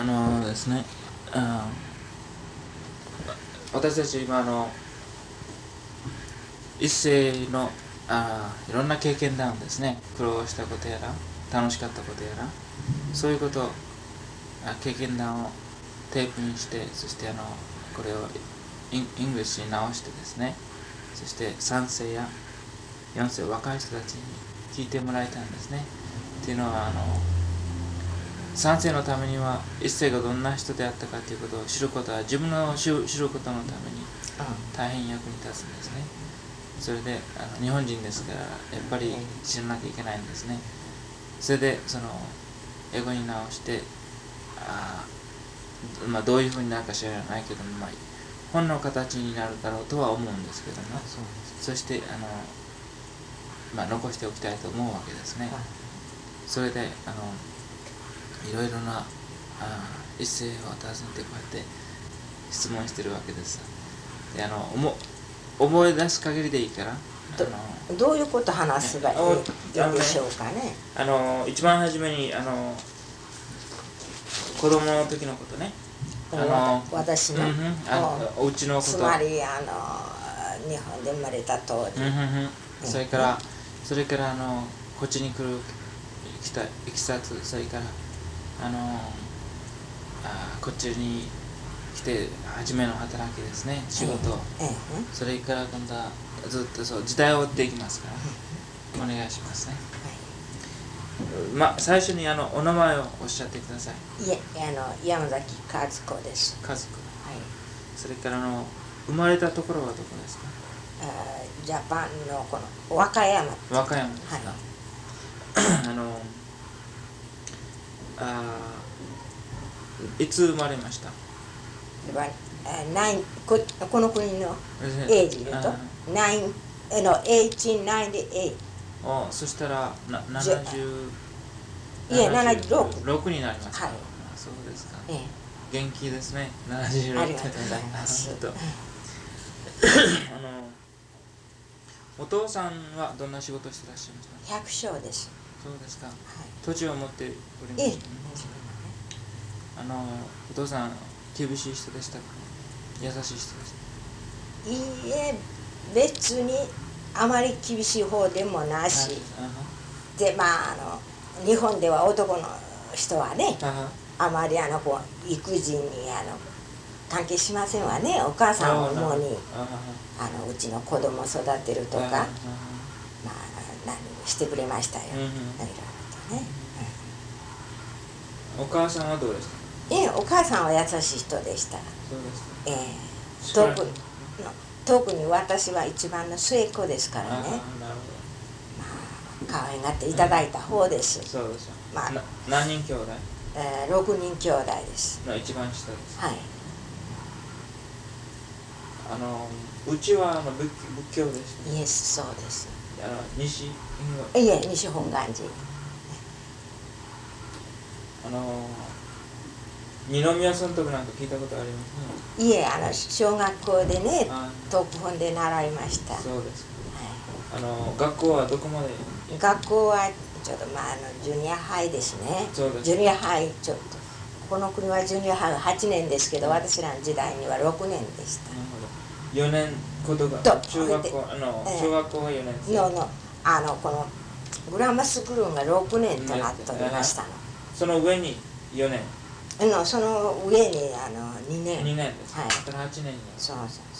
ですね、私たち今一世のいろんな経験談ですね、苦労したことやら楽しかったことやら、そういうこと経験談をテープにして、そしてこれをイングリッシュに直してですね、そして3世や4世若い人たちに聞いてもらいたいんですね。っていうのは3世のためには1世がどんな人であったかということを知ることは自分の知ることのために大変役に立つんですね。それで日本人ですからやっぱり知らなきゃいけないんですね。それで英語に直してどういうふうになるか知らないけども、本の形になるだろうとは思うんですけども、そして残しておきたいと思うわけですね。それでいろいろな一世を訪ねてこうやって質問してるわけです。で思い出す限りでいいからどういうこと話せばいいでしょうかね。 一番初めに子供の時のことね。 私のお家のこと。 つまり日本で生まれた当時。 それからこっちに来たいきさつ、それからこっちに来て初めの働きですね、仕事、それから今度はずっと時代を追っていきますから、お願いしますね。最初にお名前をおっしゃってください。 山崎和子です。 和子。それから生まれたところはどこですか？ ジャパンのこの和歌山。 和歌山ですか。いつ生まれました？ この国のエイジで言うと1898。 そしたら76になりますか。そうですか。元気ですね。76。 ありがとうございます。 お父さんはどんな仕事をしてらっしゃいました？ 百姓です。 そうですか。土地を持っております。お父さん厳しい人でしたか？優しい人でした？ いいえ、別にあまり厳しい方でもなし、で日本では男の人はね、あまり育児に関係しませんわね。お母さんを主にうちの子供を育てるとか何してくれましたよ。いろいろとね。 お母さんはどうでした？ お母さんは優しい人でした。 そうですか。 特に私は一番の末っ子ですからね。可愛がっていただいた方です。 そうですよ。何人兄弟 ？6人兄弟です。 一番下です。 はい。 うちは仏教でした。 イエス、そうです。 西本願寺。 二宮尊徳なんか聞いたことありますね。 いえ、小学校でね、徳本で習いました。 そうですか。学校はどこまで？ 学校はちょっとジュニアハイですね。ジュニアハイちょっとこの国はジュニアハイ8年ですけど、私らの時代には6年でした。 なるほど。4年ことが中学校小学校は4年生。 このグランマスクールが6年となっておりましたの。 その上に4年。 その上に2年。 2年です。はい。だから8年になる。 そう。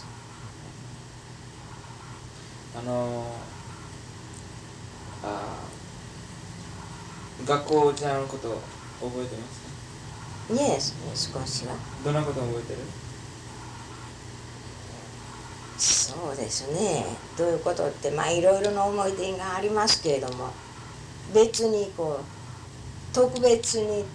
学校時代のこと覚えてますか？ 少しは。 どんなこと覚えてる？ そうですね。どういうことっていろいろな思い出がありますけれども、別に特別に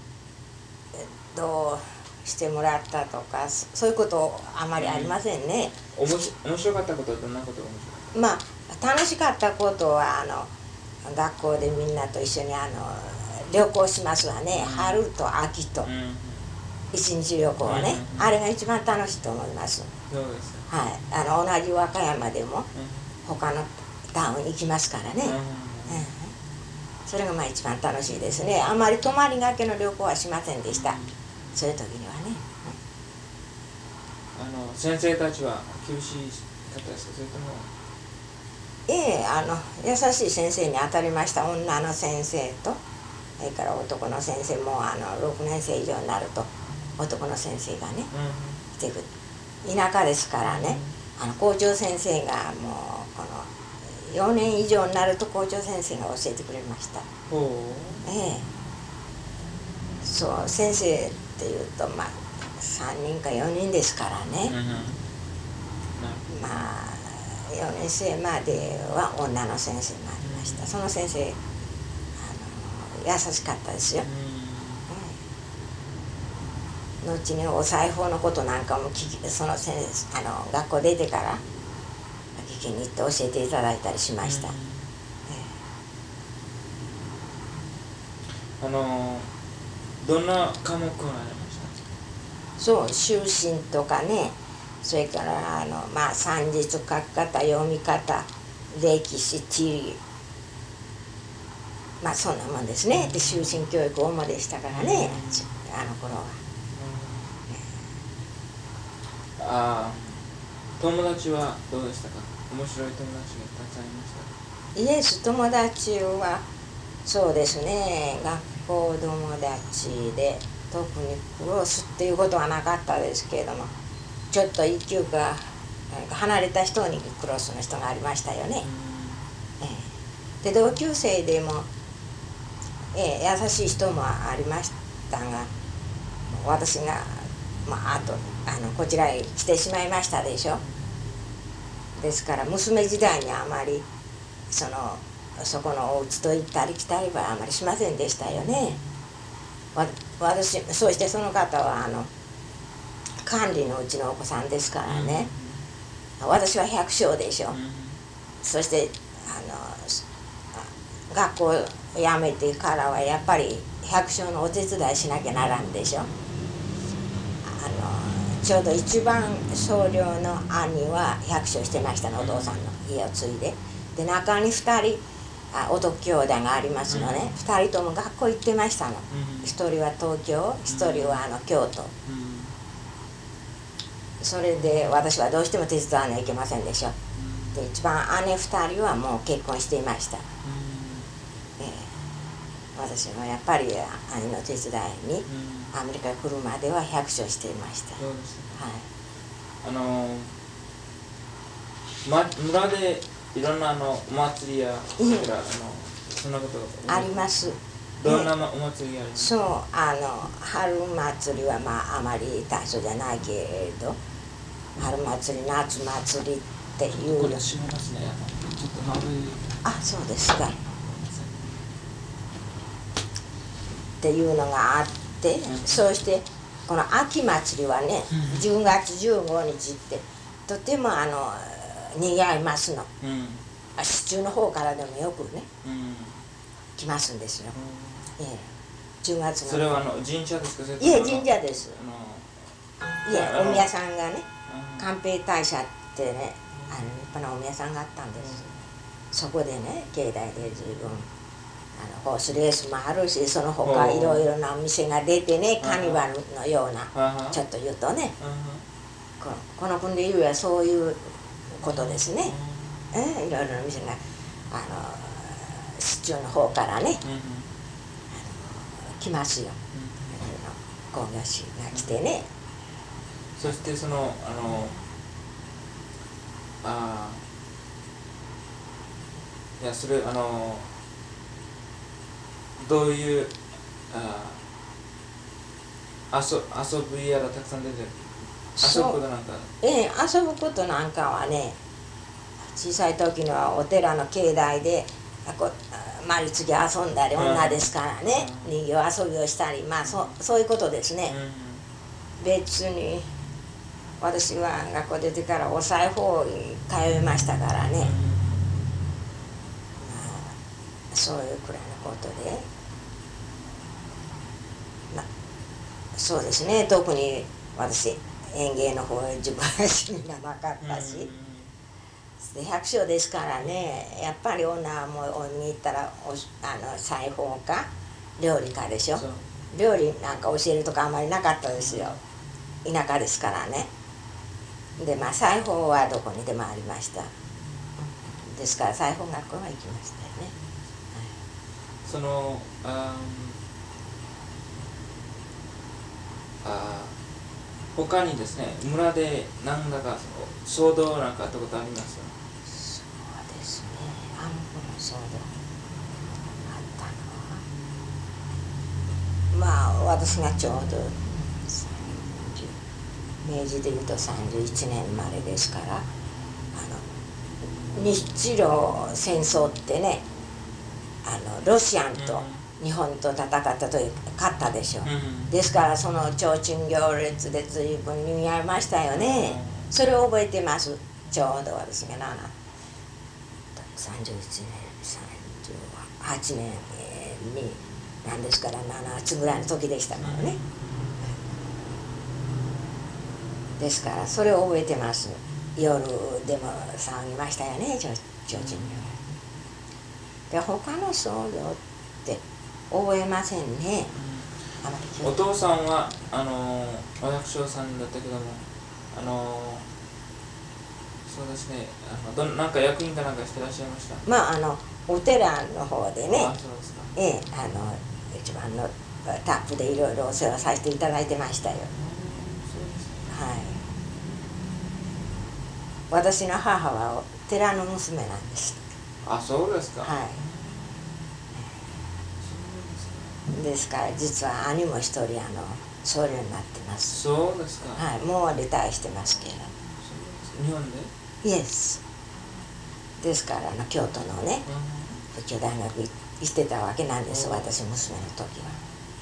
どうしてもらったとかそういうことあまりありませんね。 面白かったことはどんなことが面白かった？楽しかったことは学校でみんなと一緒に旅行しますわね。春と秋と一日旅行をね。あれが一番楽しいと思います。 そうです。 はい。同じ和歌山でも他のタウン行きますからね。それが一番楽しいですね。あまり泊まりがけの旅行はしませんでした。 そういう時にはね、 先生たちは厳しい方ですか？それとも優しい先生に当たりました。女の先生とそれから男の先生も6年生以上になると男の先生がね、来てくる。田舎ですからね、校長先生がもうこの4年以上になると校長先生が教えてくれました。そう先生っていうとまあ3人か4人ですからね、まあ4年生までは女の先生もありました。その先生優しかったですよ。後にお裁縫のことなんかもその先生学校出てから聞きに行って教えていただいたりしました。 どんな科目がありました？ そう修身とかね、それからまあ算日書き方読み方歴史地理、まあそんなもんですね。で修身教育主でしたからね、あの頃は。 友達はどうでしたか？面白い友達がたくさんいました？ イエス友達はそうですね、学校友達で特にクロスっていうことはなかったですけれども、ちょっと一級か離れた人にクロスの人がありましたよね。で同級生でも、優しい人もありましたが、私が、あとこちらへ来てしまいましたでしょ。ですから娘時代にあまりそこのお家と行ったり来たりはあまりしませんでしたよね。私そしてその方は管理のうちのお子さんですからね、私は百姓でしょ。そして学校を辞めてからはやっぱり百姓のお手伝いしなきゃならんでしょ。ちょうど一番総領の兄は百姓してましたの、お父さんの家を継いで。で中に2人男兄弟がありますのね、2人とも学校行ってましたの。1人は東京、1人は京都。それで私はどうしても手伝わなきゃいけませんでしょ。で一番姉2人はもう結婚していました。私はやっぱり兄の手伝いにアメリカに来るまでは百姓していました。 そうですね。村でいろんなお祭りやそんなことがあります。 どんなお祭りがあります？ そう春祭りはあまり大層じゃないけれど、春祭り夏祭りっていうこれ閉めますね。ちょっと丸い。 そうですか。っていうのがあって、そうしてこの秋祭りはね、10月15日ってとてもにぎわいますの。市中の方からでもよくね、来ますんですよ。10月の。 それは神社ですか？ いえ神社です。いえお宮さんがね、寛平大社ってね、立派なお宮さんがあったんです。そこでね、境内で随分ホースレースもあるし、その他いろいろなお店が出てね、カーニバルのような、ちょっと言うとね、この国で言うはそういうことですね。いろいろな店が市中の方からね、来ますよ。工業士が来てね。 そしていやそれどういう遊びやらたくさん出てる？遊ぶことなんか？ 遊ぶことなんかはね、小さい時にはお寺の境内で毎月遊んだり、女ですからね、人形遊びをしたり、そういうことですね。別に私は学校出てからお裁縫に通いましたからね、そういうくらいのことで、そうですね、特に私園芸の方へ自分は趣味がなかったし、百姓ですからね、やっぱり女も見に行ったら裁縫か料理かでしょ。 料理なんか教えるとかあんまりなかったですよ。田舎ですからね。でまあ裁縫はどこにでもありました。ですから裁縫学校は行きましたよね。 その他にですね、村で何だか騒動なんかあったことありますか？ そうですね、あの頃騒動あったのは、まあ私がちょうど明治でいうと31年生まれですから、日露戦争ってね、ロシアンと日本と戦ったという勝ったでしょ、ですからその提灯行列で随分にぎわいましたよね、それを覚えてます。ちょうど私が31年38年に何ですから7月ぐらいの時でしたからね、ですからそれを覚えてます。夜でも騒ぎましたよね、提灯行列で。他の騒動って覚えませんね。 お父さんはお百姓さんだったけども、そうですね、なんか役員かなんかしてらっしゃいました？ まあお寺の方でね、 そうですか。 一番のタップでいろいろお世話させていただいてましたよ。はい。私の母は寺の娘なんです。 あ、そうですか。 はい。ですから実は兄も一人僧侶になってます。 そうですか。 はい、もうリタイアしてますけど。 日本で？ イエス。ですから京都のね、仏教大学行ってたわけなんです、私娘の時は。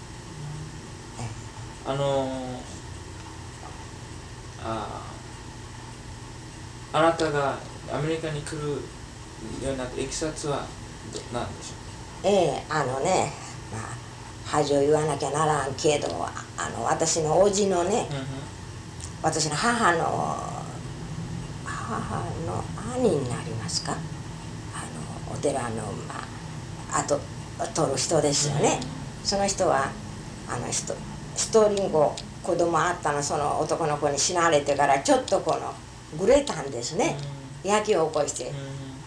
あなたがアメリカに来るようになったいきさつは何でしょう？まあ恥を言わなきゃならんけど、私の叔父のね、私の母の兄になりますか、お寺の取る人ですよね、その人は一人子供あったの、その男の子に死なれてからちょっとぐれたんですね、焼きを起こして、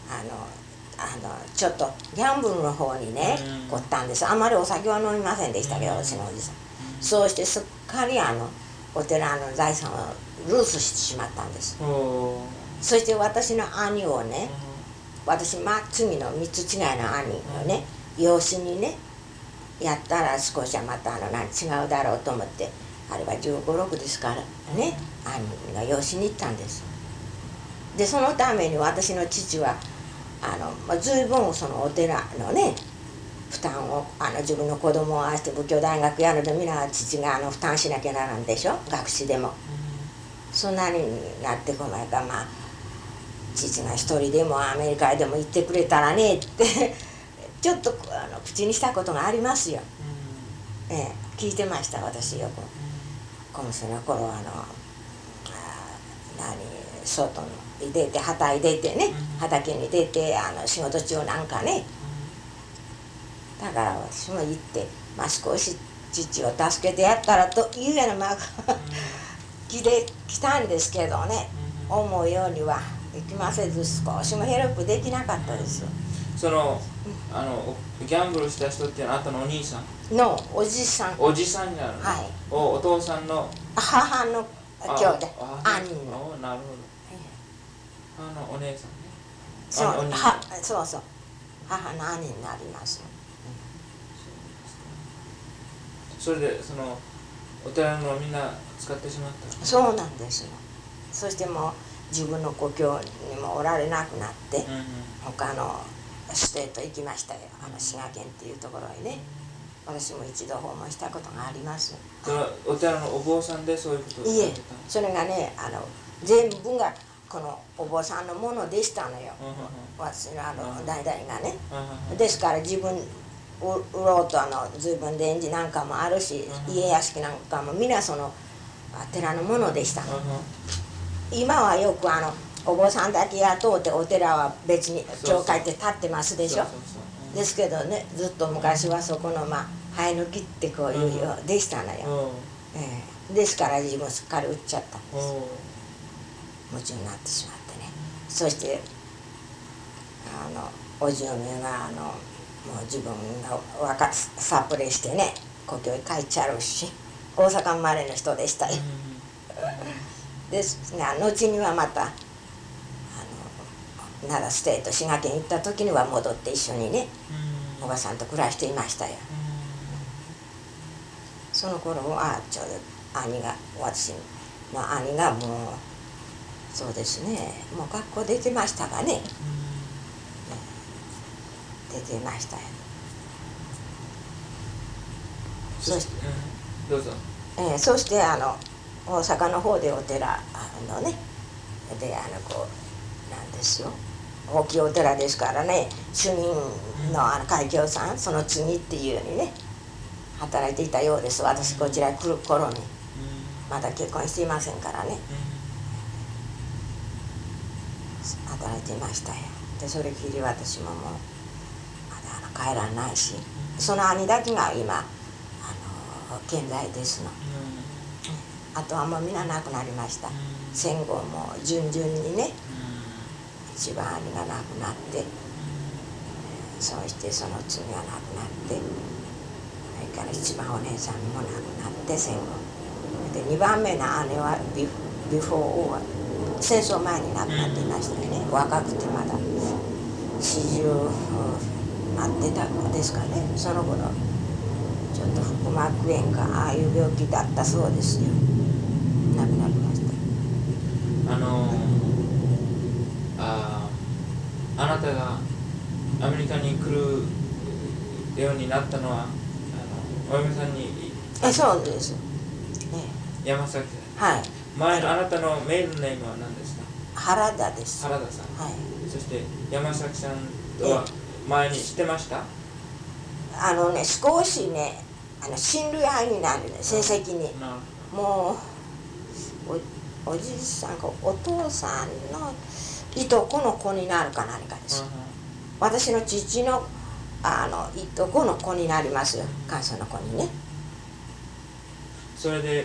ちょっとギャンブルの方にね凝ったんです。あまりお酒は飲みませんでしたけど、私のおじさん、そうしてすっかりお寺の財産をルースしてしまったんです。そして私の兄をね、次の3つ違いの兄をね、養子にねやったら少しはまた違うだろうと思って、あれは15、6ですからね、兄が養子に行ったんです。でそのために私の父は随分そのお寺のね負担を自分の子供をああして仏教大学やると皆父が負担しなきゃならんでしょ、学士でも。そんなになってこないから、まあ父が一人でもアメリカへでも行ってくれたらねってちょっと口にしたことがありますよ。聞いてました私よく。その頃外に出て畑に出て仕事中なんかね、だから私も行って、まあ、少し父を助けてやったらというような気で来たんですけどね、思うようにはできませず、少しもヘルプできなかったですよ。 ギャンブルした人っていうのはあなたのお兄さんのおじさん。 おじさんになるの？ はい。 お父さんの母の兄弟、兄の。 なるほど。母のお姉さんね。 そうそう、母の兄になります。 それでお寺のみんな使ってしまった？ そうなんですよ。そしてもう自分の故郷にもおられなくなって、他のステート行きましたよ、滋賀県っていうところへね。私も一度訪問したことがあります。 それはお寺のお坊さんでそういうことをいえ、それがね全部がこのお坊さんのものでしたのよ、私の代々がね。ですから自分売ろうと随分田地なんかもあるし、家屋敷なんかも皆その寺のものでしたの。今はよくお坊さんだけ雇うてお寺は別に教会って建ってますでしょ。ですけどね、ずっと昔はそこの生え抜きってこういうようでしたのよ、ですから自分すっかり売っちゃったんです。夢中になってしまってね。そしておじ嫁がもう自分がサプレしてね故郷へ帰っちゃうし、大阪生まれの人でしたよ。ですが後にはまた奈良ステート滋賀県行った時には戻って一緒にねおばさんと暮らしていましたよ。その頃はちょうど私の兄がもうそうですね、もう学校出てましたがね、出てましたよ。そして、 どうぞ。 そして大阪の方でお寺のねでこうなんですよ、大きいお寺ですからね、主任の会長さんその次っていうようにね働いていたようです。私こちらへ来る頃にまだ結婚していませんからね、働いていましたよ。でそれきり私ももうまだ帰らないし、その兄だけが今健在ですの。あとはもう皆亡くなりました。戦後も順々にね一番兄が亡くなって、そうしてその次が亡くなって、それから一番お姉さんも亡くなって戦後で、2番目の姉はビフォー戦争前に亡くなっていましたよね。若くてまだ40なってたのですかね。その頃ちょっと腹膜炎かああいう病気だったそうですよ。亡くなりました。 あなたがアメリカに来るようになったのはお嫁さんにそうです、 山崎さん。はい。 前のあなたのメールネームは何ですか？ 原田です。 原田さん。 はい。 そして山崎さんとは前に知ってました？ 少しね親類愛になるね、成績に。もうおじいさんかお父さんのいとこの子になるか何かです。私の父のいとこの子になりますよ、関西の子にね。 それで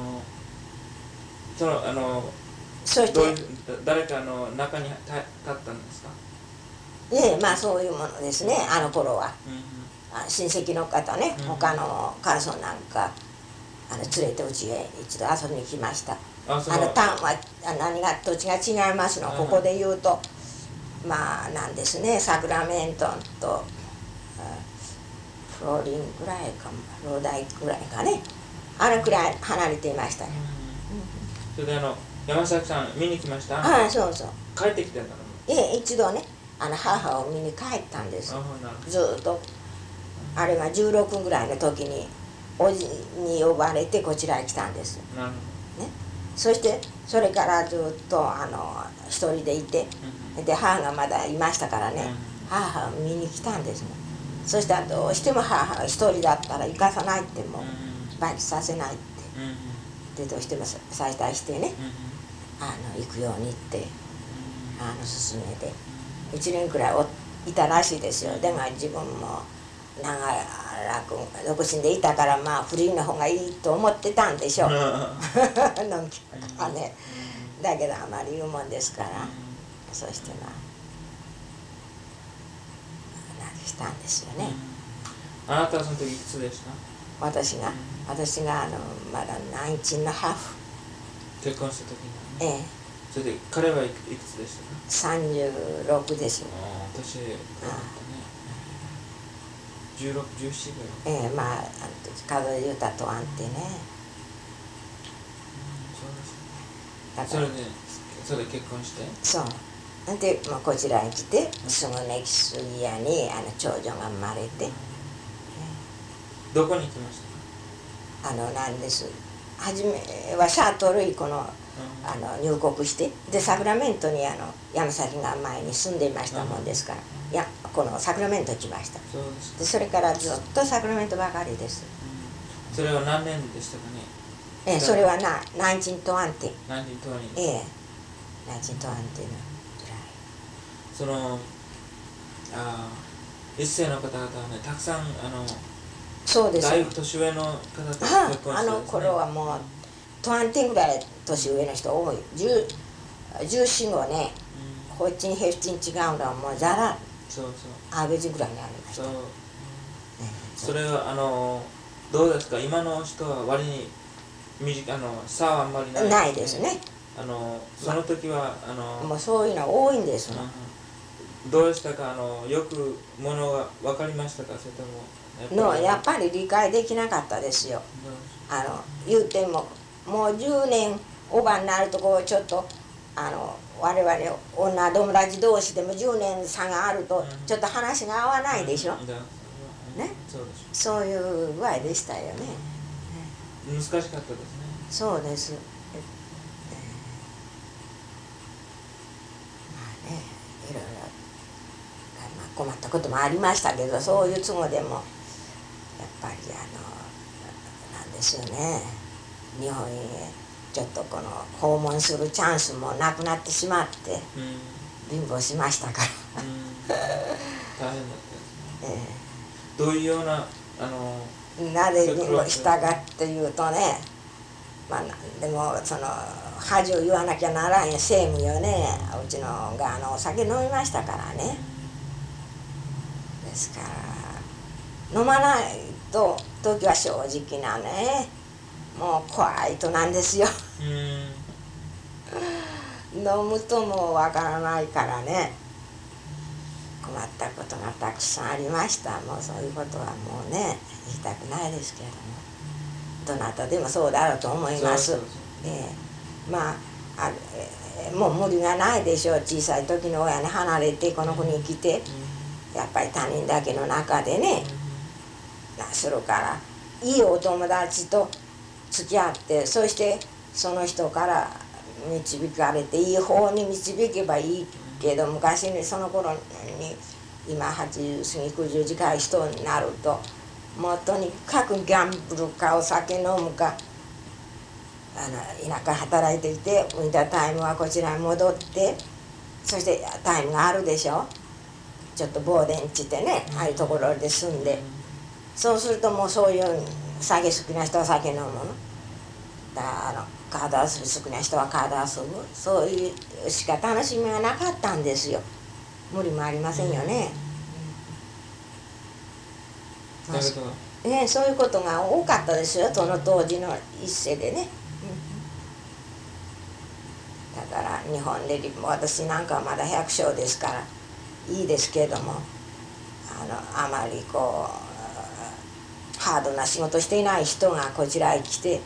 そして誰か中に立ったんですか？ まあそういうものですね、あの頃は。親戚の方ね、他の家族なんか連れてうちへ一度遊びに来ました。タンは土地が違いますの。ここで言うとまあなんですね、サクラメントとフローリンぐらいか、フローダイぐらいかね、あれくらい離れていましたね。 それで山崎さん見に来ました？ そうそう。 帰ってきてんだろう。一度ね母を見に帰ったんです。ずっとあれが16ぐらいの時におじに呼ばれてこちらへ来たんです。 なるほど、 ね、そしてそれからずっと一人でいて、で母がまだいましたからね、母を見に来たんですね。そしたらどうしても母が一人だったら行かさないってもうバイトさせないって、でどうしても再退してね、行くようにって勧めて1年くらいいたらしいですよ。でも自分も長らく独身でいたからまあフリーの方がいいと思ってたんでしょう。のんきはね。だけどあまり言うもんですから、そしてしたんですよね。 あなたはその時いくつでした？ 私がまだ19のハーフ。 結婚した時に、それで彼はいくつでしたか ？36ですよ。 年だったね。16、17ぐらい。 まあ数え言うたとあんてね。 そうですね。それで結婚して。 そう。で、こちらに来てすぐネキスギアに長女が生まれて。 どこに行きました？ なんです。初めはシャートルイ入国して、でサクラメントに山崎が前に住んでいましたもんですから、このサクラメント来ました。でそれからずっとサクラメントばかりです。 それは何年でしたかね？ それは1920。1920のぐらい。 一世の方々はね、たくさんそうです。 だいぶ年上の方と結婚してですね。 あの頃はもう20ぐらい年上の人多い。14、15ね、こっちにヘフチン違うのはもうザラ、 そうそう。 アベージぐらいにありました。 そう。それはどうですか、今の人は割に差はあんまりないですね。 ないですね。 その時はもうそういうの多いんですの。 どうでしたか、よくものが分かりましたか、それともやっぱり理解できなかったですよ。言うてももう10年オーバーになるとこうちょっと我々女友達同士でも10年差があるとちょっと話が合わないでしょ。ね、そういう具合でしたよね。 難しかったですね。 そうです。まあね、いろいろ困ったこともありましたけど、そういう都合でもやっぱりなんですよね、日本へちょっとこの訪問するチャンスもなくなってしまって貧乏しましたから大変だったですね。どういうようななぜにもしたかっていうとね、まあでもその恥を言わなきゃならん政務よね。うちのがお酒飲みましたからね。ですから飲まないと時は正直なね、もう怖い人なんですよ。飲むともうわからないからね、困ったことがたくさんありました。もうそういうことはもうね言いたくないですけれども、どなたでもそうだろうと思います。まあもう無理がないでしょう。小さい時の親に離れてこの国に来て、やっぱり他人だけの中でね、するからいいお友達と付き合って、そしてその人から導かれていい方に導けばいいけど、昔にその頃に今80過ぎ90近い人になるともうとにかくギャンブルかお酒飲むか、田舎働いていてウィンタータイムはこちらに戻って、そしてタイムがあるでしょ、ちょっとボーデン地ってね、ああいうところで住んで、そうするともうそういう酒好きな人は酒飲むのだ、カード遊び好きな人はカード遊ぶ、そういうしか楽しみがなかったんですよ。無理もありませんよね。そういうことが多かったですよ、その当時の一世でね。だから日本で私なんかはまだ百姓ですからいいですけれども、あまりこうハードな仕事していない人がこちらへ来て、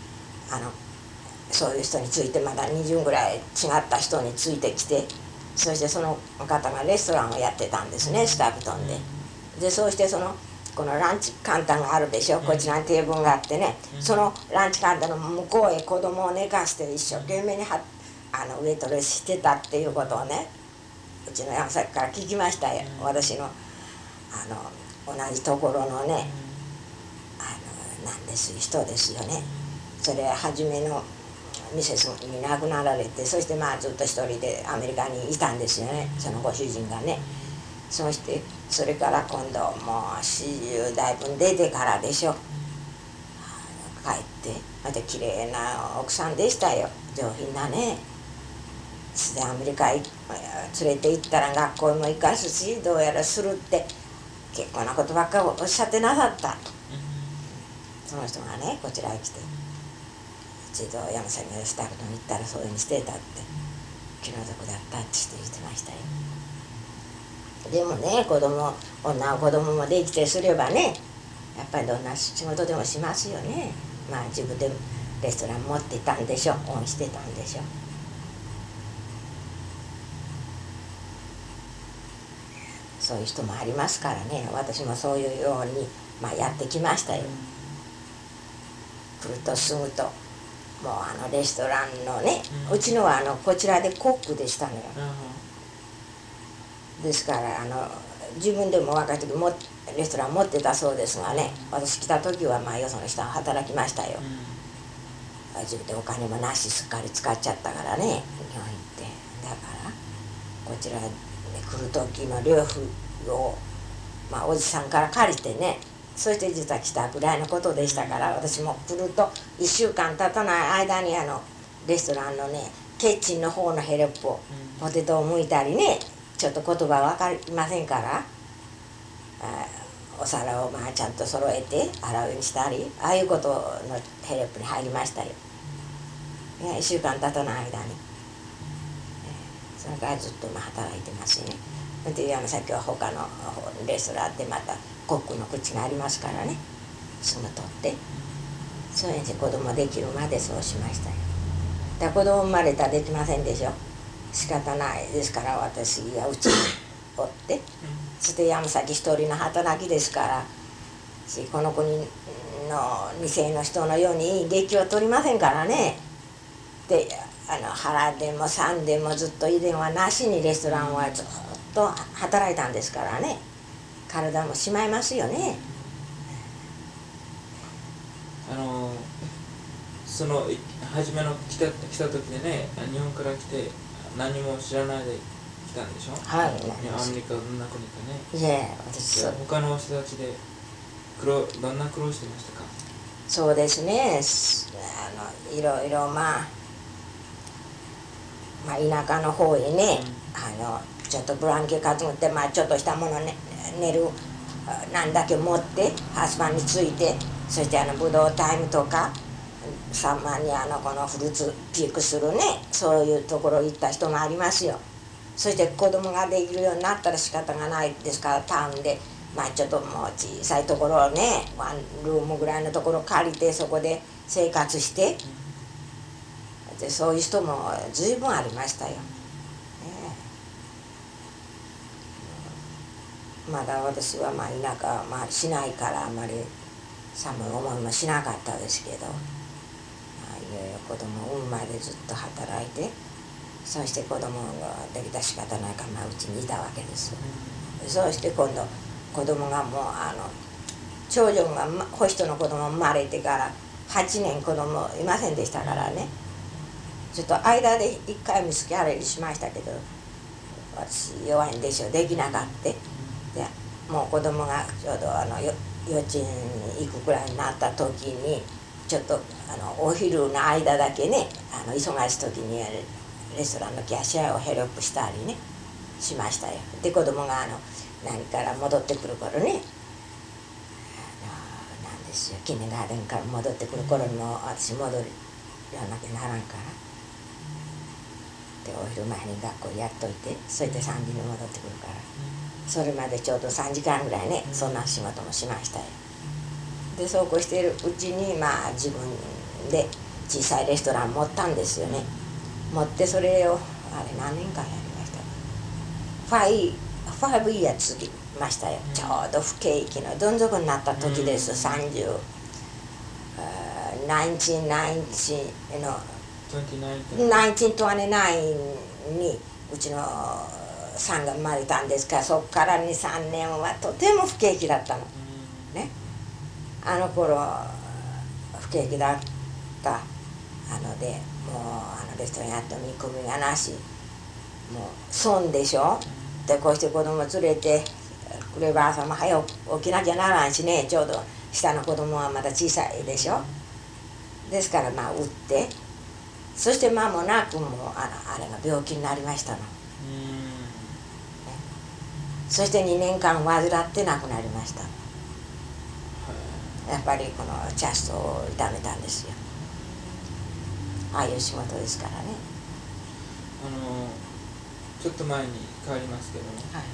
そういう人についてまだ20ぐらい違った人についてきて、そしてその方がレストランをやってたんですね、スタブトンで。でそうしてこのランチカウンターがあるでしょ、こちらにテーブルがあってね、そのランチカウンターの向こうへ子供を寝かして一生懸命にウェイトレスしてたっていうことをね、うちの山崎から聞きましたよ。私の同じところのねなんです人ですよね。それ初めのミセスに亡くなられて、そしてずっと一人でアメリカにいたんですよね、そのご主人がね。そしてそれから今度もう40代分出てからでしょ、帰ってまた綺麗な奥さんでしたよ、上品なね。でアメリカへ連れて行ったら学校も行かすし、どうやらするって結構なことばっかりおっしゃってなさった。その人がねこちらへ来て、一度山崎のスタッフに行ったらそういうふうにしてたって、気の毒だったって言ってましたよ。でもね、女の子供もできてすればね、やっぱりどんな仕事でもしますよね。自分でレストラン持ってたんでしょ、オンしてたんでしょ。そういう人もありますからね。私もそういうように、やってきましたよ。来るとすぐともうレストランのね、うちのはこちらでコックでしたのよ。ですから自分でも若い時レストラン持ってたそうですがね、私来た時はよその人は働きましたよ。自分でお金もなしすっかり使っちゃったからね、日本行って。だからこちらに来る時の寮夫をおじさんから借りてね、 そして実は来たぐらいのことでしたから、私も来ると1週間経たない間にレストランのねキッチンの方のヘルプを、ポテトを剥いたりね、ちょっと言葉分かりませんから、お皿をまあちゃんと揃えて洗うようにしたり、ああいうことのヘルプに入りましたよ。1週間経たない間に、それからずっと働いてますね。でさっきは他のレストランでまたコックの口がありますからね、すぐ取ってそれで子供できるまでそうしましたよ。だから子供生まれたらできませんでしょ、仕方ないですから、私がうちにおって、そして山崎一人の働きですから、この国の2世の人のように劇を取りませんからね。で腹でも3でもずっと遺伝はなしにレストランはずっと働いたんですからね、体もしまいますよね。 その初めの来た時でね、日本から来て何も知らないで来たんでしょ。 はい、 アメリカどんな国かね。 いえ、私他の人たちでどんな苦労してましたか。 そうですね、いろいろまあ田舎の方へね、ちょっとブランケット担って、ちょっとしたもの、ね、寝るなんだけ持ってハスバンについて、そしてブドウタイムとかサンマにこのフルーツピークするね、そういうところ行った人もありますよ。そして子供ができるようになったら仕方がないですから、タウンでちょっともう小さいところをね、ワンルームぐらいのところ借りてそこで生活して、でそういう人も随分ありましたよ。まだ私は田舎しないからあまり寒い思いもしなかったですけど、いよいよ子供を産むまでずっと働いて、そして子供ができた仕方ないからうちにいたわけです。そうして今度子供がもう長女がホストの子供生まれてから8年子供いませんでしたからね、ちょっと間で1回ミスキャレージしましたけど、私弱いんでしょ、できなかった。でもう子供がちょうど幼稚園に行くくらいになった時に、ちょっとお昼の間だけね、忙しい時にレストランのキャシアをヘルプしたりねしましたよ。で子供が何から戻ってくる頃ね、なんですよ、キネガーデンから戻ってくる頃にも私戻りやらなきゃならんから、でお昼前に学校やっといて、それで3時に戻ってくるから、それまでちょうど3時間ぐらいね、そんな仕事もしましたよ。でそうこうしているうちに自分で小さいレストラン持ったんですよね。持ってそれを何年間やりましたか、5イヤー続きましたよ。ちょうど不景気のどん底になった時です。1929にうちのさんが生まれたんですから、そこから2、3年はとても不景気だったのね。あの頃不景気だったで、もうレストランやっても見込みがなし、もう損でしょ。でこうして子供連れてくれば朝も早く起きなきゃならんしね、ちょうど下の子供はまだ小さいでしょ。ですから売って、そして間もなくもうあれが病気になりましたの。そして2年間患って亡くなりました。やっぱりこのチャストを痛めたんですよ。ああいう仕事ですからね。 ちょっと前に変わりますけども、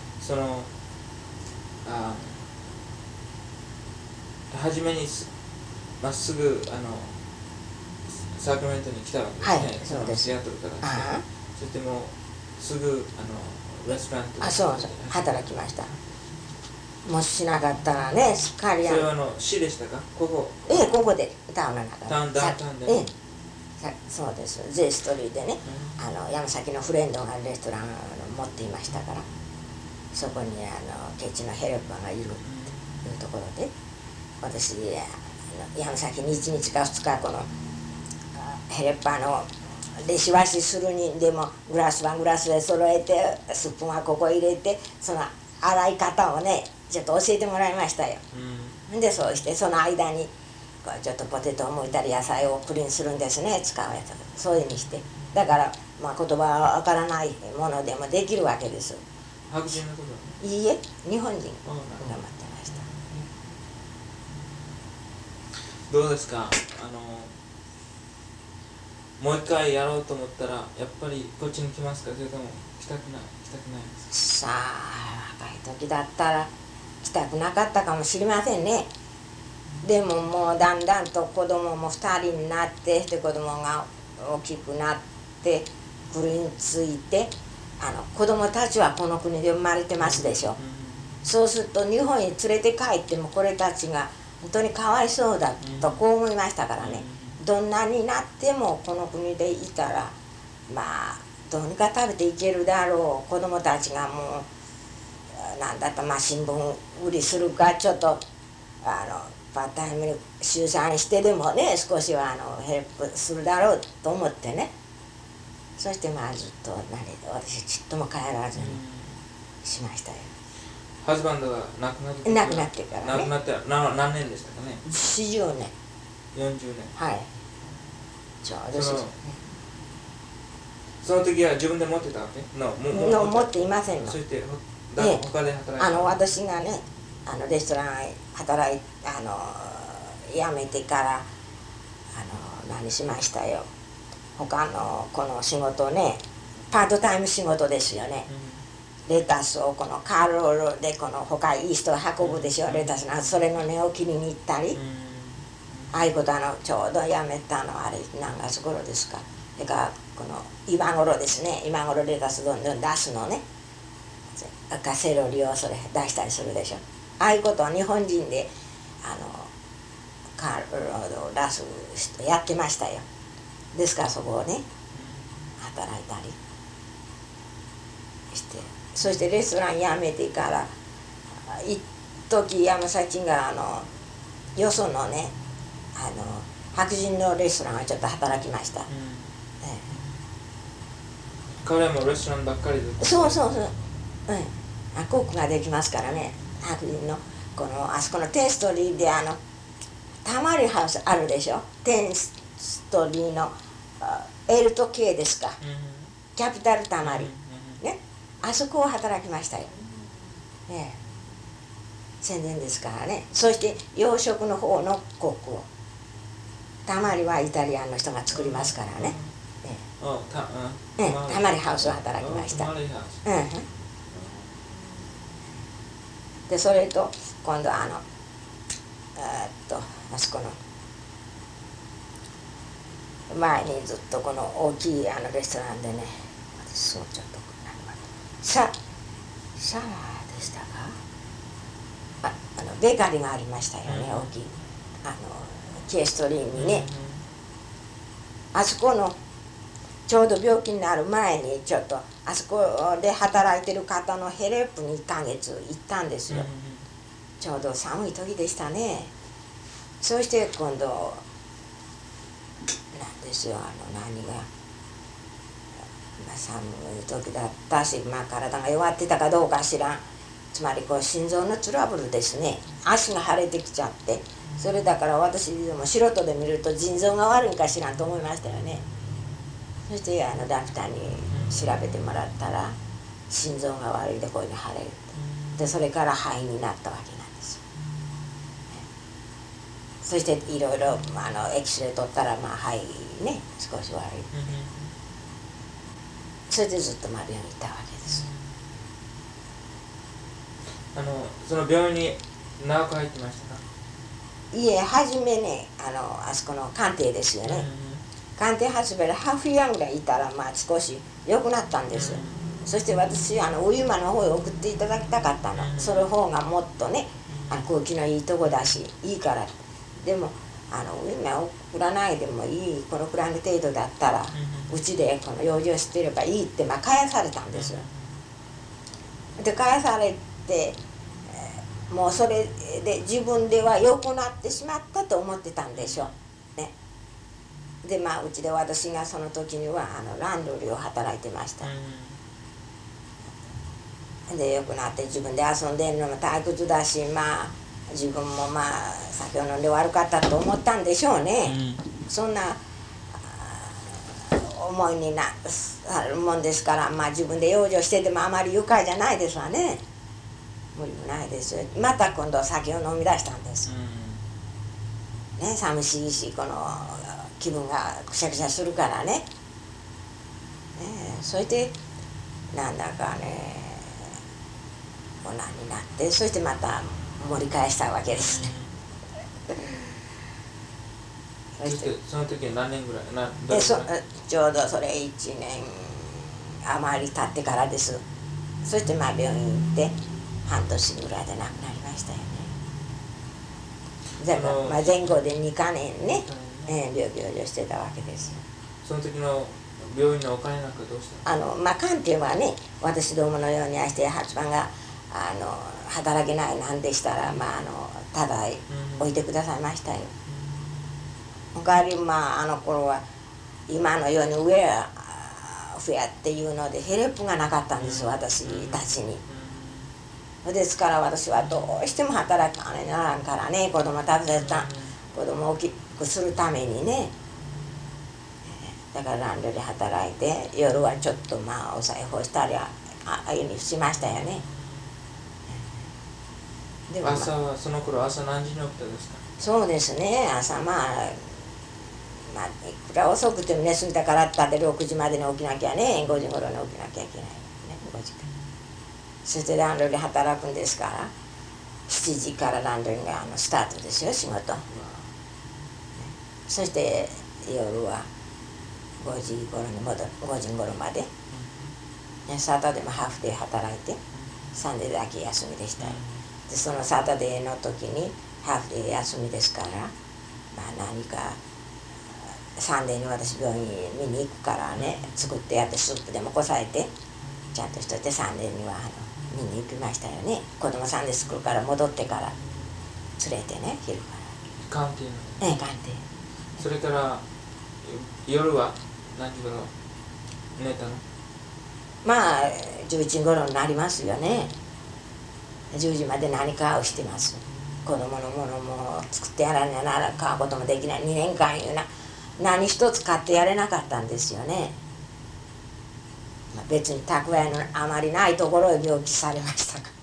初めにまっすぐサークルメントに来たわけですね。そうです。シアトルから来て、そしてもうすぐレストランとそう働きました。もしなかったらね、すっかりそれは市でしたか、ここ。 ここでタウンの中で。 ダウンタウンで。 そうです。ゼストリーでね、山崎のフレンドがレストランを持っていましたから、そこにケチのヘルパーがいるというところで、私山崎に1日か2日このヘルパーので仕分しするにでもグラスはグラスで揃えて、スプーンはここ入れて、その洗い方をねちょっと教えてもらいましたよ。 でそうしてその間にこうちょっとポテトを剥いたり野菜をクリーンするんですね、使うやつ。そういうふうにしてだから、まあ、言葉はわからないものでもできるわけです。 白人のことはね。 いいえ、日本人頑張ってあ、 ました。 どうですか、もう一回やろうと思ったらやっぱりこっちに来ますか、それとも来たくないですさあ若い時だったら来たくなかったかもしれませんね。でももうだんだんと子供も2人になってで子供が大きくなってくるについて子供たちはこの国で生まれてますでしょ。そうすると日本に連れて帰ってもこれたちが本当にかわいそうだとこう思いましたからね。どんなになってもこの国でいたらまあどうにか食べていけるだろう。子供たちがもうなんだとまあ新聞売りするかちょっとパートタイムに週3してでもね少しはヘルプするだろうと思ってね。そしてまあずっと私ちっとも帰らずにしましたよ。 ハズバンドが亡くなって亡くなってからね。 亡くなって何年でしたかね。 40年。 40年。 はい。ちょうどその時は自分で持ってたわけ持っていませんの。 そして他で働いて私がねレストラン働い辞めてから何しましたよ。他のこの仕事ねパートタイム仕事ですよね。レタスをこのカーロールでこの他イーストを運ぶでしょ。レタスそれの根を切りに行ったり、ああいうことちょうど辞めたのあれ何月頃ですか。それからこの今頃ですね。今頃レタスどんどん出すのね。セロリをそれ出したりするでしょ。ああいうことは日本人でカーロールを出す人やってましたよ。ですからそこをね働いたりしてそしてレストラン辞めてから一時山崎がよそのね白人のレストランはちょっと働きました。 彼もレストランばっかりで。 そう、コックができますからね。白人のあそこのテンストリーでタマリハウスあるでしょ。テンストリーのL と K ですか。キャピタルタマリね、あそこを働きましたよ。宣伝ですからね。そして洋食の方のコックをタマリはイタリアンの人が作りますからね。タマリハウスを働きました。でそれと今度あそこの前にずっとこの大きいレストランでねそうちょっとシャワーでしたか。ベーカリーがありましたよね。大きいケーストリーにね。あそこのちょうど病気になる前にちょっとあそこで働いてる方のヘルプに1ヶ月行ったんですよ。ちょうど寒い時でしたね。そして今度なんですよ何が、寒い時だったし、体が弱ってたかどうか知らん。つまり心臓のトラブルですね。足が腫れてきちゃってそれだから私でも素人で見ると腎臓が悪いんか知らんと思いましたよね。そしてダクターに調べてもらったら心臓が悪いでこういうの腫れるでそれから肺になったわけなんですよ。そしていろいろエキスレイ取ったら肺ね少し悪い。それでずっと病院に行ったわけです。 その病院に長く入ってましたか。 いえ初めねあそこの官邸ですよね。官邸始めるハーフイヤーぐらいいたら少し良くなったんです。そして私ウユマの方へ送っていただきたかったの。その方がもっとね空気のいいとこだしいいから。でもウユマ送らないでもいいこのくらいの程度だったらうちでこの養生してればいいって返されたんですよ。で返されてもうそれで自分では良くなってしまったと思ってたんでしょうね。でうちで私がその時にはランドリーを働いてました。で良くなって自分で遊んでるのも退屈だし自分もまあ酒を飲んで悪かったと思ったんでしょうね、そんな思いになるもんですから、まあ自分で養生しててもあまり愉快じゃないですわね。無理もないですよ。また今度酒を飲み出したんです、ね、寂しいしこの気分がくしゃくしゃするからね。それでなんだかねオナになって、そしてまた盛り返したわけですね。 そしてその時何年ぐらいちょうどそれ1年余り経ってからです。そしてまあ病院行って半年ぐらいで亡くなりましたよね。まあ、前後で2か年ね、病気をしてたわけです。 その時の病院のお金なんかどうしたの？ まあ鑑定はね、私どものようにして発番が働けないなんでしたら、まあただ置いてくださいましたよ。おかわりまああの頃は今のようにウェアフェアっていうのでヘルプがなかったんです、私たちに。ですから私はどうしても働かねならんからね、子供食べさせた子供を大きくするためにね。だからランドリー働いて夜はちょっとまあお裁縫したりああいうにしましたよね。 でも、朝はその頃朝何時に起きたんですか？ そうですね、朝まあいくら遅くても寝すぎたからって6時までに起きなきゃね、5時頃に起きなきゃいけないね、5時から。そしてランドリー働くんですから7時からランドリーがスタートですよ、仕事。そして夜は5時頃に5時頃まで、サタデーもハーフデー働いてサンデーだけ休みでしたよ。でそのサタデーの時にハーフデー休みですから、まあ何かサンデーに私病院見に行くからね、作ってやってスープでもこさえてちゃんとしといてサンデーには見に行きましたよね。子供サンデー作るから戻ってから連れてね、昼から。 鑑定の？ 鑑定。 それから夜は何時頃寝たの？ まあ11時頃になりますよね。10時まで何かをしてます。子供のものも作ってやらななら買うこともできない。2年間いうな何一つ買ってやれなかったんですよね。まあ、別に蓄えのあまりないところへ病気されましたから。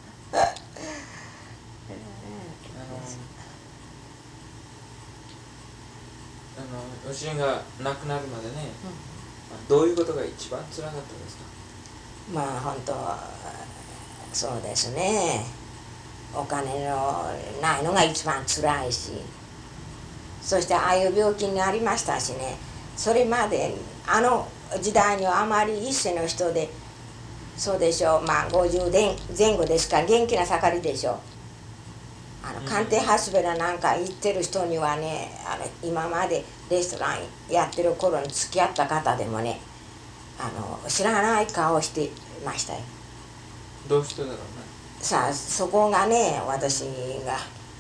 お主人が亡くなるまでね、どういうことが一番つらかったですか？ まあ本当そうですね、お金のないのが一番つらいし、そしてああいう病気になりましたしね。それまで時代にはあまり一世の人で、そうでしょう、まあ50年前後ですから元気な盛りでしょう。鑑定ハスベラなんか行ってる人にはね、今までレストランやってる頃に付き合った方でもね、知らない顔してましたよ。 どうしてだろうね。 さあそこがね、私が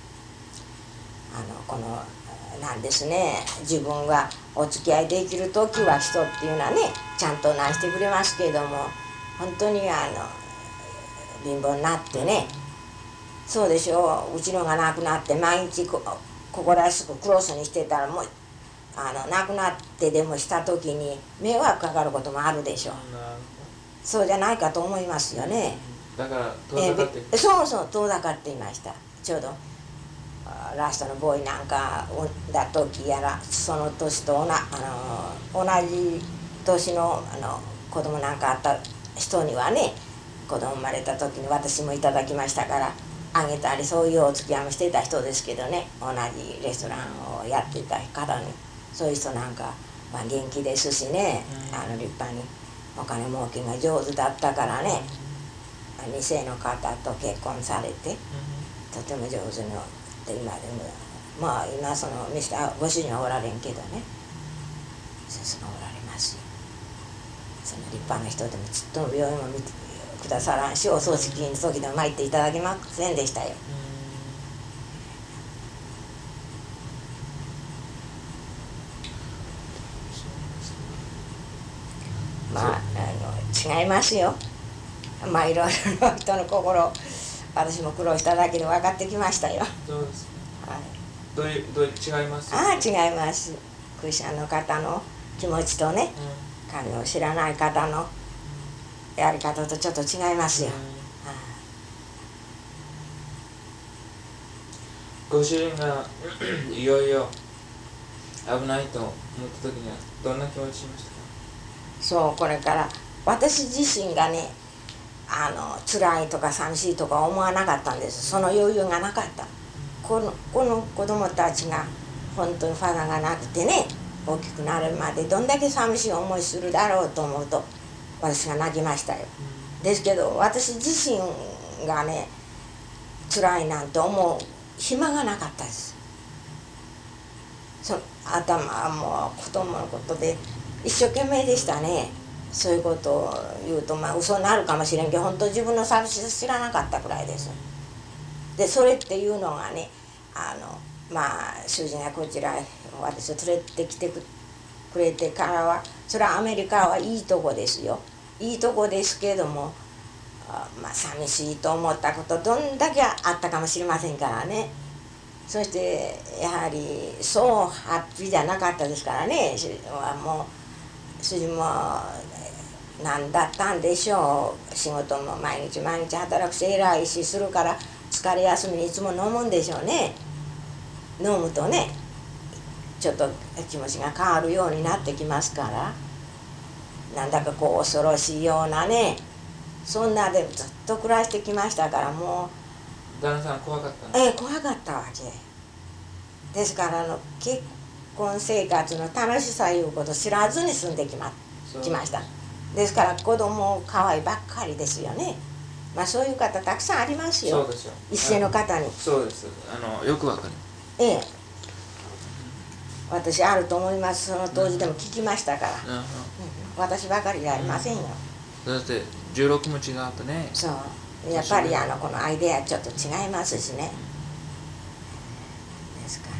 このなんですね、自分がお付き合いできる時は人っていうのはねちゃんとなしてくれますけども、本当に貧乏になってね、そうでしょう、うちのがなくなって毎日ここらしくクロスにしてたらもうなくなってでもした時に迷惑かかることもあるでしょう。そうじゃないかと思いますよね。 だから遠ざかってそうそう、遠ざかっていました。ちょうどラストのボーイなんか産んだ時やら、その年と同じ年の子供なんかあった人にはね、子供生まれた時に私もいただきましたからあげたり、そういうお付き合いもしてた人ですけどね、同じレストランをやってた方に、そういう人なんか、まあ、元気ですしね、立派にお金儲けが上手だったからね、2世の方と結婚されて、とても上手に今でも、まあ今そのミスターご主人はおられんけどね、先生がおられますよ。その立派な人でもちっとも病院も見てくださらんし、お葬式の時でも参っていただけませんでしたよ。まあ違いますよ。まあいろいろな人の心私も苦労しただけで分かってきましたよ。 そうですね。 はい、 どういう違います？ ああ、違います。クリスチャンの方の気持ちとね、神を知らない方のやり方とちょっと違いますよ。 ご主人がいよいよ危ないと思った時にはどんな気持ちしましたか？ そう、これから私自身がね、辛いとか寂しいとか思わなかったんです。その余裕がなかった。この子供たちが本当にファダがなくてね、大きくなるまでどんだけ寂しい思いするだろうと思うと私が泣きましたよ。ですけど私自身がね辛いなんて思う暇がなかったです。頭はもう子供のことで一生懸命でしたね。そういうことを言うと嘘になるかもしれんけど、本当自分の寂しさ知らなかったくらいです。でそれっていうのがね、主人がこちらへ私を連れてきてくれてからは、それはアメリカはいいとこですよ。いいとこですけども、寂しいと思ったことどんだけあったかもしれませんからね。そしてやはりそうハッピーじゃなかったですからね。もう主人も何だったんでしょう。仕事も毎日毎日働くし偉いしするから、疲れ休みにいつも飲むんでしょうね。飲むとねちょっと気持ちが変わるようになってきますから、なんだかこう恐ろしいようなね、そんなでずっと暮らしてきましたから、もう旦那さん怖かったの？ 怖かったわけですから、結婚生活の楽しさいうこと知らずに住んできました。ですから子供可愛いばっかりですよね。そういう方たくさんありますよ。 そうですよ。 一世の方に。 そうです。よくわかる。 私あると思います。その当時でも聞きましたから。私ばかりじゃありませんよ。 だって16も違うとね。 そう。やっぱりこのアイデアちょっと違いますしね。ですから。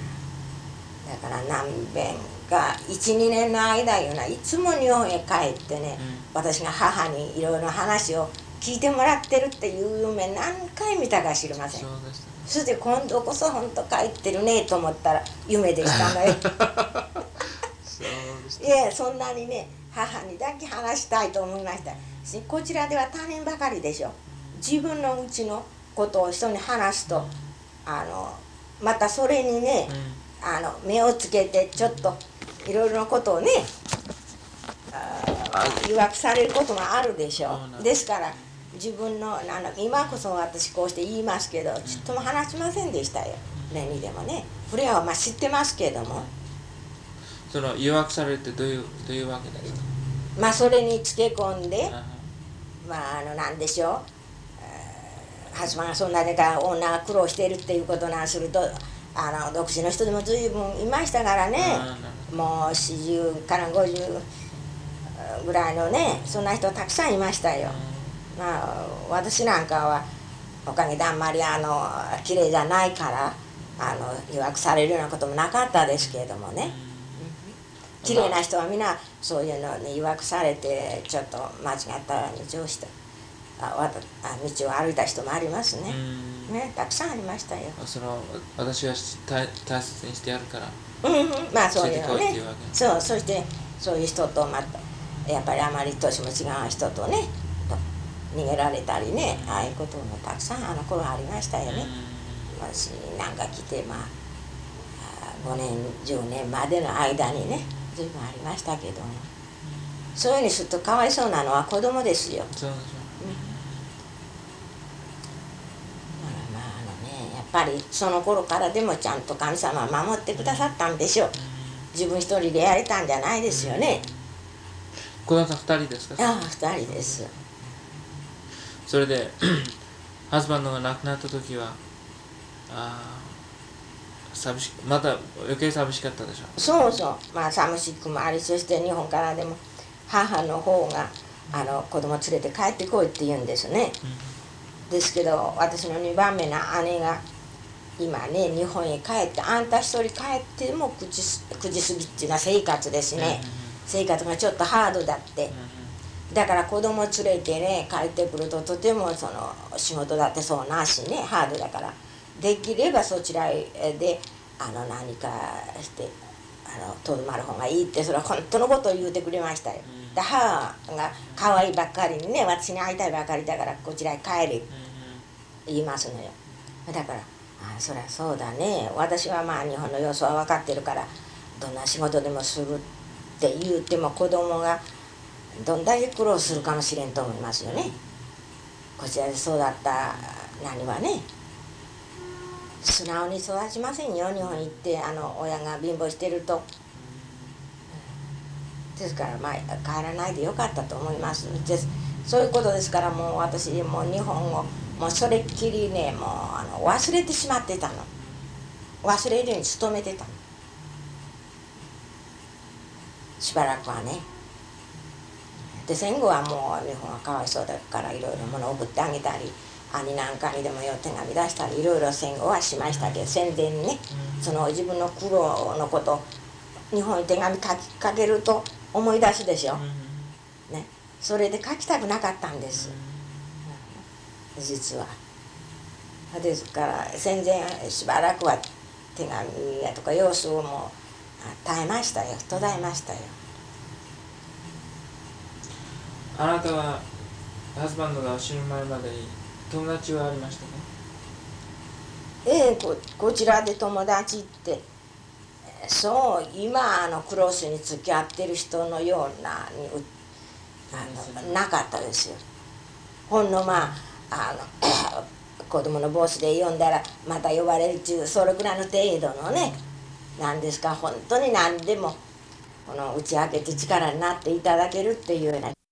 だから何遍か1、2年の間いうのはいつも日本へ帰ってね、私が母にいろいろ話を聞いてもらってるっていう夢何回見たか知りません。 そうですね。 それで今度こそ本当帰ってるねと思ったら夢でしたのよ。 そうですね。 いやそんなにね母にだけ話したいと思いました。こちらでは他人ばかりでしょ。自分のうちのことを人に話すとまたそれにね、目をつけてちょっといろいろなことをね誘惑されることもあるでしょう。ですから自分の今こそ私こうして言いますけど、ちっとも話しませんでしたよ。何にでもね。フレアは知ってますけども。 その誘惑されるってどういうわけですか？ それにつけ込んで、なんでしょう。ハスバンがそんなでか女が苦労しているっていうことなんすると、独身の人でも随分いましたからね。もう40から50ぐらいのね、そんな人たくさんいましたよ。私なんかはおかげであんまり綺麗じゃないから誘惑されるようなこともなかったですけれどもね。綺麗な人は皆そういうのに誘惑されてちょっと間違った道をした道を歩いた人もありますね。たくさんありましたよ。 私は大切にしてやるからそういうのね。そしてそういう人とやっぱりあまり年も違う人とね逃げられたりね、ああいうこともたくさん頃ありましたよね。私なんか来て5年10年までの間にね随分ありましたけども、そういうふうにするとかわいそうなのは子供ですよ。 そうですよ。 やっぱりその頃からでもちゃんと神様は守ってくださったんでしょう。自分一人でやれたんじゃないですよね。 子供さん2人ですか ？2人です。 それでハズバンドが亡くなった時はまた余計寂しかったでしょ？ そうそう。寂しくもあり、そして日本からでも母の方が子供連れて帰ってこいって言うんですね。ですけど私の2番目の姉が今ね日本へ帰って、あんた一人帰っても9時過ぎっていうのは生活ですね。生活がちょっとハードだって。 だから子供連れてね帰ってくるととてもその仕事だってそうなしねハードだからできればそちらで何かしてとどまる方がいいってそれは本当のことを言うてくれましたよ。で母が可愛いばっかりにね私に会いたいばかりだからこちらへ帰れ言いますのよ。だからそりゃそうだね私はまあ日本の様子は分かってるからどんな仕事でもするって言うても子供がどんだけ苦労するかもしれんと思いますよね。こちらで育った何はね素直に育ちませんよ日本行って親が貧乏してると。ですからまあ帰らないでよかったと思います。そういうことですからもう私もう日本をもうそれっきりねもう忘れてしまってたの。忘れるように努めてたのしばらくはね。で戦後はもう日本はかわいそうだからいろいろ物を送ってあげたり兄なんかにでもよ手紙出したりいろいろ戦後はしましたけど戦前にねその自分の苦労のこと日本に手紙書きかけると思い出すでしょ、ね、それで書きたくなかったんです、実は。ですから戦前しばらくは手紙やとか様子をもう耐えましたよ途絶えましたよ。 あなたはハズバンドが死ぬ前までに友達はありましたね。 こちらで友達ってそう今クロスに付き合ってる人のようななかったですよ。ほんのまあ子供のボスで呼んだらまた呼ばれるっていうそれぐらいの程度のね何ですか本当に何でも打ち明けて力になっていただけるっていうような